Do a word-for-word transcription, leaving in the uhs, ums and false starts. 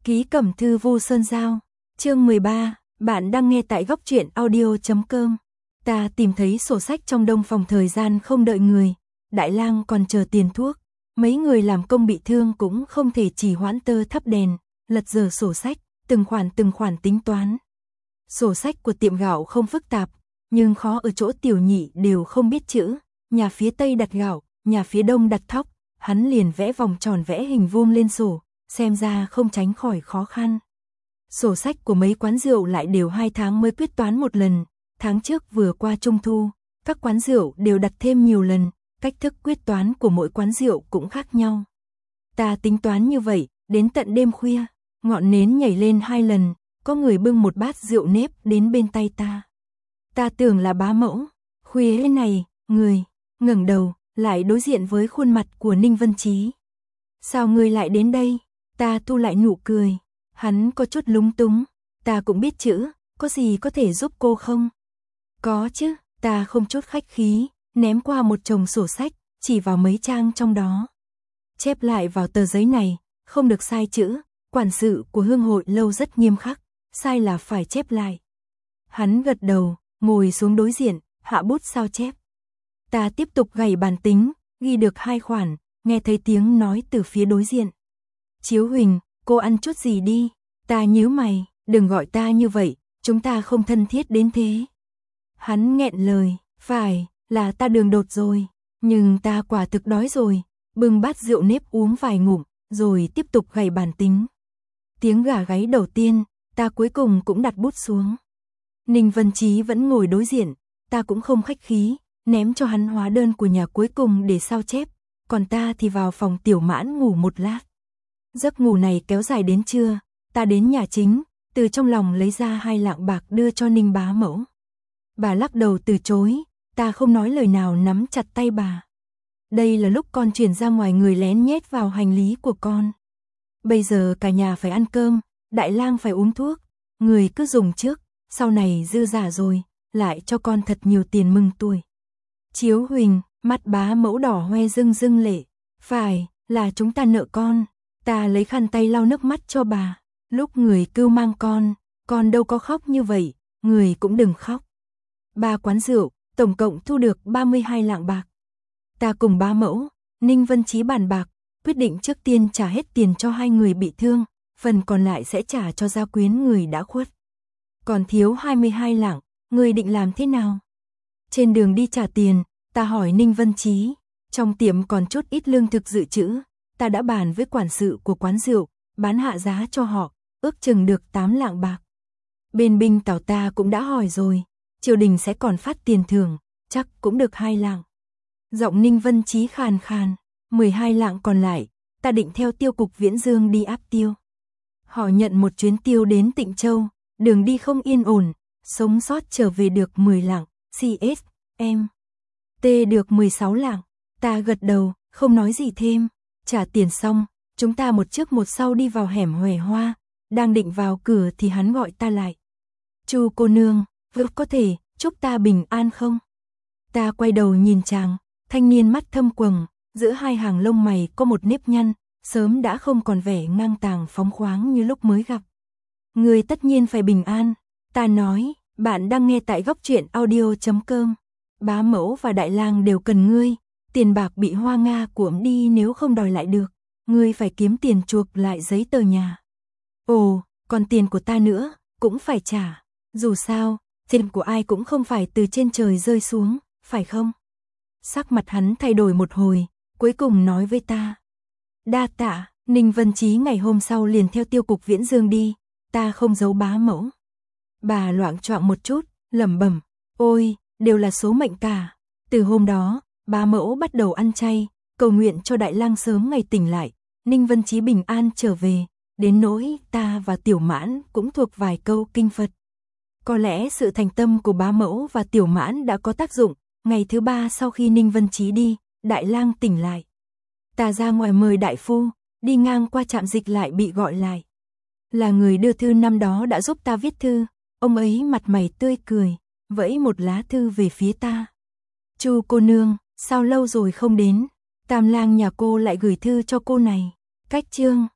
Ký Cẩm Thư Vu Sơn Giao, chương mười ba, bạn đang nghe tại góc truyện audio chấm com. Ta tìm thấy sổ sách trong đông phòng, thời gian không đợi người, Đại Lang còn chờ tiền thuốc, mấy người làm công bị thương cũng không thể trì hoãn, tơ thắp đèn, lật dở sổ sách, từng khoản từng khoản tính toán. Sổ sách của tiệm gạo không phức tạp, nhưng khó ở chỗ tiểu nhị đều không biết chữ, nhà phía tây đặt gạo, nhà phía đông đặt thóc, hắn liền vẽ vòng tròn vẽ hình vuông lên sổ, xem ra không tránh khỏi khó khăn. Sổ sách của mấy quán rượu lại đều hai tháng mới quyết toán một lần, tháng trước vừa qua Trung Thu, các quán rượu đều đặt thêm nhiều lần, cách thức quyết toán của mỗi quán rượu cũng khác nhau. Ta tính toán như vậy, đến tận đêm khuya, ngọn nến nhảy lên hai lần, có người bưng một bát rượu nếp đến bên tay ta. Ta tưởng là bá mẫu, khuya này, người, ngẩng đầu, lại đối diện với khuôn mặt của Ninh Vân Chí. Sao ngươi lại đến đây? Ta thu lại nụ cười, hắn có chút lúng túng, ta cũng biết chữ, có gì có thể giúp cô không? Có chứ, ta không chút khách khí, ném qua một chồng sổ sách, chỉ vào mấy trang trong đó. Chép lại vào tờ giấy này, không được sai chữ, quản sự của hương hội lâu rất nghiêm khắc, sai là phải chép lại. Hắn gật đầu, ngồi xuống đối diện, hạ bút sao chép. Ta tiếp tục gảy bàn tính, ghi được hai khoản, nghe thấy tiếng nói từ phía đối diện. Chiếu Huỳnh, cô ăn chút gì đi. Ta nhíu mày, đừng gọi ta như vậy, chúng ta không thân thiết đến thế. Hắn nghẹn lời, phải, là ta đường đột rồi, nhưng ta quả thực đói rồi, bưng bát rượu nếp uống vài ngụm, rồi tiếp tục gảy bàn tính. Tiếng gà gáy đầu tiên, ta cuối cùng cũng đặt bút xuống. Ninh Vân Chí vẫn ngồi đối diện, ta cũng không khách khí, ném cho hắn hóa đơn của nhà cuối cùng để sao chép, còn ta thì vào phòng Tiểu Mãn ngủ một lát. Giấc ngủ này kéo dài đến trưa, ta đến nhà chính, từ trong lòng lấy ra hai lạng bạc đưa cho Ninh bá mẫu. Bà lắc đầu từ chối, ta không nói lời nào nắm chặt tay bà. Đây là lúc con chuyển ra ngoài, người lén nhét vào hành lý của con. Bây giờ cả nhà phải ăn cơm, Đại Lang phải uống thuốc, người cứ dùng trước, sau này dư giả rồi, lại cho con thật nhiều tiền mừng tuổi. Chiếu Huỳnh, mắt bá mẫu đỏ hoe rưng rưng lệ, phải, là chúng ta nợ con. Ta lấy khăn tay lau nước mắt cho bà, lúc người cưu mang con, con đâu có khóc như vậy, người cũng đừng khóc. Ba quán rượu, tổng cộng thu được ba mươi hai lạng bạc. Ta cùng bá mẫu, Ninh Vân Chí bàn bạc, quyết định trước tiên trả hết tiền cho hai người bị thương, phần còn lại sẽ trả cho gia quyến người đã khuất. Còn thiếu hai mươi hai lạng, người định làm thế nào? Trên đường đi trả tiền, ta hỏi Ninh Vân Chí, trong tiệm còn chút ít lương thực dự trữ, ta đã bàn với quản sự của quán rượu, bán hạ giá cho họ, ước chừng được tám lạng bạc. Bên binh tảo ta cũng đã hỏi rồi, triều đình sẽ còn phát tiền thưởng, chắc cũng được hai lạng. Giọng Ninh Vân Chí khàn khàn, mười hai lạng còn lại, ta định theo tiêu cục Viễn Dương đi áp tiêu. Họ nhận một chuyến tiêu đến Tịnh Châu, đường đi không yên ổn, sống sót trở về được mười lạng, xê ét, em. T được mười sáu lạng, ta gật đầu, không nói gì thêm. Trả tiền xong, chúng ta một trước một sau đi vào hẻm Huệ Hoa, đang định vào cửa thì hắn gọi ta lại. Chu cô nương, vừa có thể chúc ta bình an không? Ta quay đầu nhìn chàng, thanh niên mắt thâm quầng, giữa hai hàng lông mày có một nếp nhăn, sớm đã không còn vẻ ngang tàng phóng khoáng như lúc mới gặp. Người tất nhiên phải bình an, ta nói, bạn đang nghe tại góc truyện audio chấm com. Bá mẫu và Đại Lang đều cần ngươi. Tiền bạc bị Hoa Nga cuỗm đi, nếu không đòi lại được, ngươi phải kiếm tiền chuộc lại giấy tờ nhà. Ồ, còn tiền của ta nữa, cũng phải trả. Dù sao, tiền của ai cũng không phải từ trên trời rơi xuống, phải không? Sắc mặt hắn thay đổi một hồi, cuối cùng nói với ta. Đa tạ, Ninh Vân Chí ngày hôm sau liền theo tiêu cục Viễn Dương đi, ta không giấu bá mẫu. Bà loạng choạng một chút, lẩm bẩm, ôi, đều là số mệnh cả. Từ hôm đó, bá mẫu bắt đầu ăn chay, cầu nguyện cho Đại Lang sớm ngày tỉnh lại, Ninh Vân Chí bình an trở về, đến nỗi ta và Tiểu Mãn cũng thuộc vài câu kinh Phật. Có lẽ sự thành tâm của bá mẫu và Tiểu Mãn đã có tác dụng, ngày thứ ba sau khi Ninh Vân Chí đi, Đại Lang tỉnh lại. Ta ra ngoài mời đại phu, đi ngang qua trạm dịch lại bị gọi lại. Là người đưa thư năm đó đã giúp ta viết thư, ông ấy mặt mày tươi cười, vẫy một lá thư về phía ta. Chu cô nương, sao lâu rồi không đến, Tam lang nhà cô lại gửi thư cho cô này. Cách chương